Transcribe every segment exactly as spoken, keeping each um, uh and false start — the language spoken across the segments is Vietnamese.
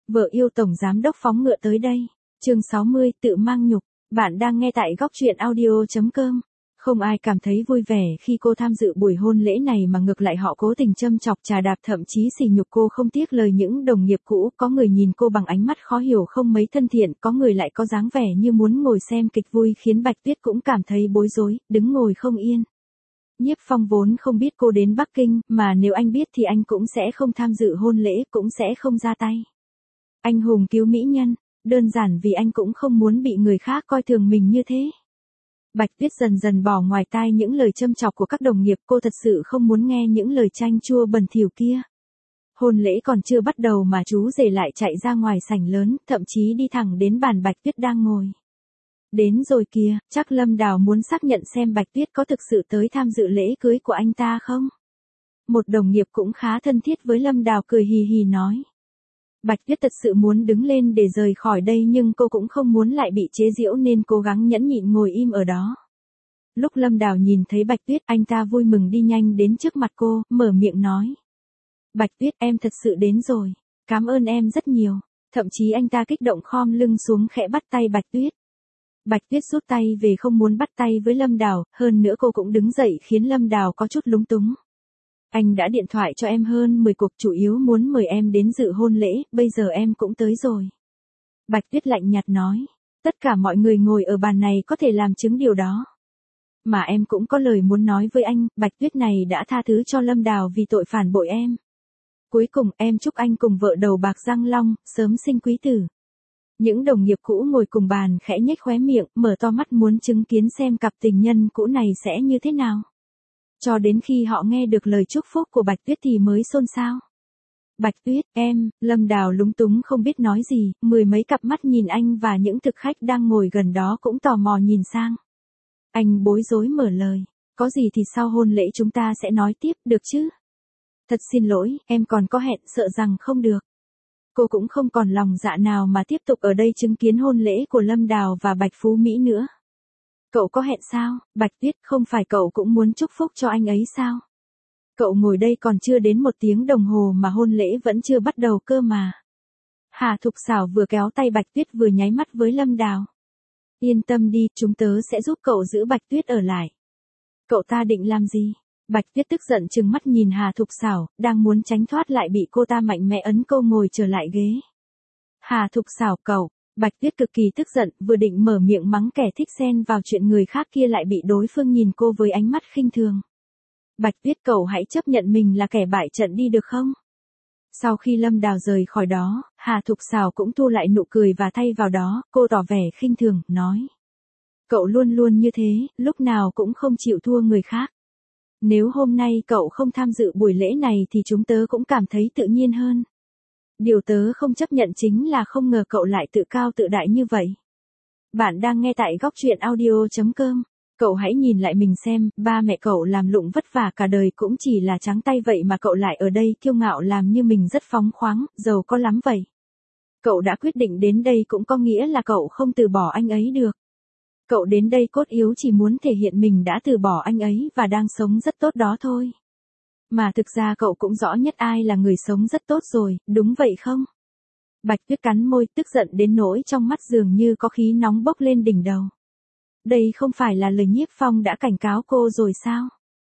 Vợ yêu tổng giám đốc phóng ngựa tới đây. Chương sáu mươi, tự mang nhục. Bạn đang nghe tại góc truyện audio chấm com. Không ai cảm thấy vui vẻ khi cô tham dự buổi hôn lễ này mà ngược lại họ cố tình châm chọc trà đạp thậm chí sỉ nhục cô không tiếc lời những đồng nghiệp cũ. Có người nhìn cô bằng ánh mắt khó hiểu không mấy thân thiện, có người lại có dáng vẻ như muốn ngồi xem kịch vui khiến Bạch Tuyết cũng cảm thấy bối rối, đứng ngồi không yên. Nhiếp Phong vốn không biết cô đến Bắc Kinh, mà nếu anh biết thì anh cũng sẽ không tham dự hôn lễ, cũng sẽ không ra tay. Anh hùng cứu mỹ nhân, đơn giản vì anh cũng không muốn bị người khác coi thường mình như thế. Bạch Tuyết dần dần bỏ ngoài tai những lời châm chọc của các đồng nghiệp, cô thật sự không muốn nghe những lời chanh chua bẩn thỉu kia. Hôn lễ còn chưa bắt đầu mà chú rể lại chạy ra ngoài sảnh lớn, thậm chí đi thẳng đến bàn Bạch Tuyết đang ngồi. Đến rồi kìa, chắc Lâm Đào muốn xác nhận xem Bạch Tuyết có thực sự tới tham dự lễ cưới của anh ta không? Một đồng nghiệp cũng khá thân thiết với Lâm Đào cười hì hì nói. Bạch Tuyết thật sự muốn đứng lên để rời khỏi đây nhưng cô cũng không muốn lại bị chế giễu nên cố gắng nhẫn nhịn ngồi im ở đó. Lúc Lâm Đào nhìn thấy Bạch Tuyết, anh ta vui mừng đi nhanh đến trước mặt cô, mở miệng nói. Bạch Tuyết, em thật sự đến rồi, cảm ơn em rất nhiều. Thậm chí anh ta kích động khom lưng xuống khẽ bắt tay Bạch Tuyết. Bạch Tuyết rút tay về không muốn bắt tay với Lâm Đào, hơn nữa cô cũng đứng dậy khiến Lâm Đào có chút lúng túng. Anh đã điện thoại cho em hơn mười cuộc chủ yếu muốn mời em đến dự hôn lễ, bây giờ em cũng tới rồi. Bạch Tuyết lạnh nhạt nói, tất cả mọi người ngồi ở bàn này có thể làm chứng điều đó. Mà em cũng có lời muốn nói với anh, Bạch Tuyết này đã tha thứ cho Lâm Đào vì tội phản bội em. Cuối cùng em chúc anh cùng vợ đầu bạc răng long, sớm sinh quý tử. Những đồng nghiệp cũ ngồi cùng bàn khẽ nhếch khóe miệng, mở to mắt muốn chứng kiến xem cặp tình nhân cũ này sẽ như thế nào. Cho đến khi họ nghe được lời chúc phúc của Bạch Tuyết thì mới xôn xao. Bạch Tuyết, em, Lâm Đào lúng túng không biết nói gì, mười mấy cặp mắt nhìn anh và những thực khách đang ngồi gần đó cũng tò mò nhìn sang. Anh bối rối mở lời, có gì thì sau hôn lễ chúng ta sẽ nói tiếp, được chứ? Thật xin lỗi, em còn có hẹn, sợ rằng không được. Cô cũng không còn lòng dạ nào mà tiếp tục ở đây chứng kiến hôn lễ của Lâm Đào và Bạch Phú Mỹ nữa. Cậu có hẹn sao? Bạch Tuyết, không phải cậu cũng muốn chúc phúc cho anh ấy sao? Cậu ngồi đây còn chưa đến một tiếng đồng hồ mà hôn lễ vẫn chưa bắt đầu cơ mà. Hà Thục Sảo vừa kéo tay Bạch Tuyết vừa nháy mắt với Lâm Đào. Yên tâm đi, chúng tớ sẽ giúp cậu giữ Bạch Tuyết ở lại. Cậu ta định làm gì? Bạch Tuyết tức giận trừng mắt nhìn Hà Thục Sảo, đang muốn tránh thoát lại bị cô ta mạnh mẽ ấn cô ngồi trở lại ghế. Hà Thục Sảo, cậu. Bạch Tuyết cực kỳ tức giận, vừa định mở miệng mắng kẻ thích xen vào chuyện người khác kia lại bị đối phương nhìn cô với ánh mắt khinh thường. Bạch Tuyết, cậu hãy chấp nhận mình là kẻ bại trận đi được không? Sau khi Lâm Đào rời khỏi đó, Hà Thục Sảo cũng thu lại nụ cười và thay vào đó, cô tỏ vẻ khinh thường, nói. Cậu luôn luôn như thế, lúc nào cũng không chịu thua người khác. Nếu hôm nay cậu không tham dự buổi lễ này thì chúng tớ cũng cảm thấy tự nhiên hơn. Điều tớ không chấp nhận chính là không ngờ cậu lại tự cao tự đại như vậy. Bạn đang nghe tại góc truyện audio chấm com. Cậu hãy nhìn lại mình xem, ba mẹ cậu làm lụng vất vả cả đời cũng chỉ là trắng tay vậy mà cậu lại ở đây kiêu ngạo làm như mình rất phóng khoáng, giàu có lắm vậy. Cậu đã quyết định đến đây cũng có nghĩa là cậu không từ bỏ anh ấy được. Cậu đến đây cốt yếu chỉ muốn thể hiện mình đã từ bỏ anh ấy và đang sống rất tốt đó thôi. Mà thực ra cậu cũng rõ nhất ai là người sống rất tốt rồi, đúng vậy không? Bạch Tuyết cắn môi tức giận đến nỗi trong mắt dường như có khí nóng bốc lên đỉnh đầu. Đây không phải là lời Nhiếp Phong đã cảnh cáo cô rồi sao?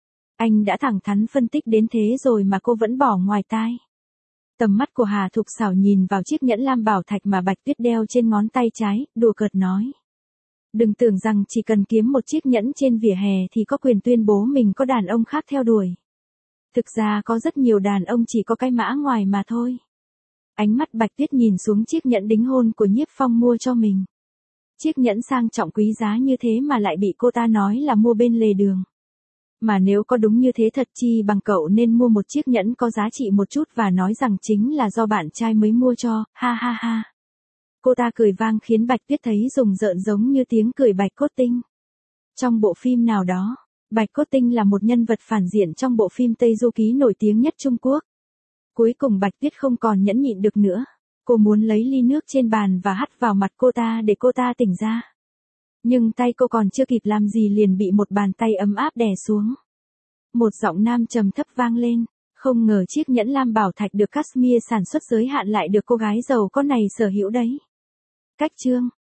Anh đã thẳng thắn phân tích đến thế rồi mà cô vẫn bỏ ngoài tai. Tầm mắt của Hà Thục Sảo nhìn vào chiếc nhẫn lam bảo thạch mà Bạch Tuyết đeo trên ngón tay trái, đùa cợt nói. Đừng tưởng rằng chỉ cần kiếm một chiếc nhẫn trên vỉa hè thì có quyền tuyên bố mình có đàn ông khác theo đuổi. Thực ra có rất nhiều đàn ông chỉ có cái mã ngoài mà thôi. Ánh mắt Bạch Tuyết nhìn xuống chiếc nhẫn đính hôn của Nhiếp Phong mua cho mình. Chiếc nhẫn sang trọng quý giá như thế mà lại bị cô ta nói là mua bên lề đường. Mà nếu có đúng như thế thật chi bằng cậu nên mua một chiếc nhẫn có giá trị một chút và nói rằng chính là do bạn trai mới mua cho, ha ha ha. Cô ta cười vang khiến Bạch Tuyết thấy rùng rợn giống như tiếng cười Bạch Cốt Tinh. Trong bộ phim nào đó, Bạch Cốt Tinh là một nhân vật phản diện trong bộ phim Tây Du Ký nổi tiếng nhất Trung Quốc. Cuối cùng Bạch Tuyết không còn nhẫn nhịn được nữa. Cô muốn lấy ly nước trên bàn và hắt vào mặt cô ta để cô ta tỉnh ra. Nhưng tay cô còn chưa kịp làm gì liền bị một bàn tay ấm áp đè xuống. Một giọng nam trầm thấp vang lên. Không ngờ chiếc nhẫn lam bảo thạch được Cashmere sản xuất giới hạn lại được cô gái giàu có này sở hữu đấy. Cách chương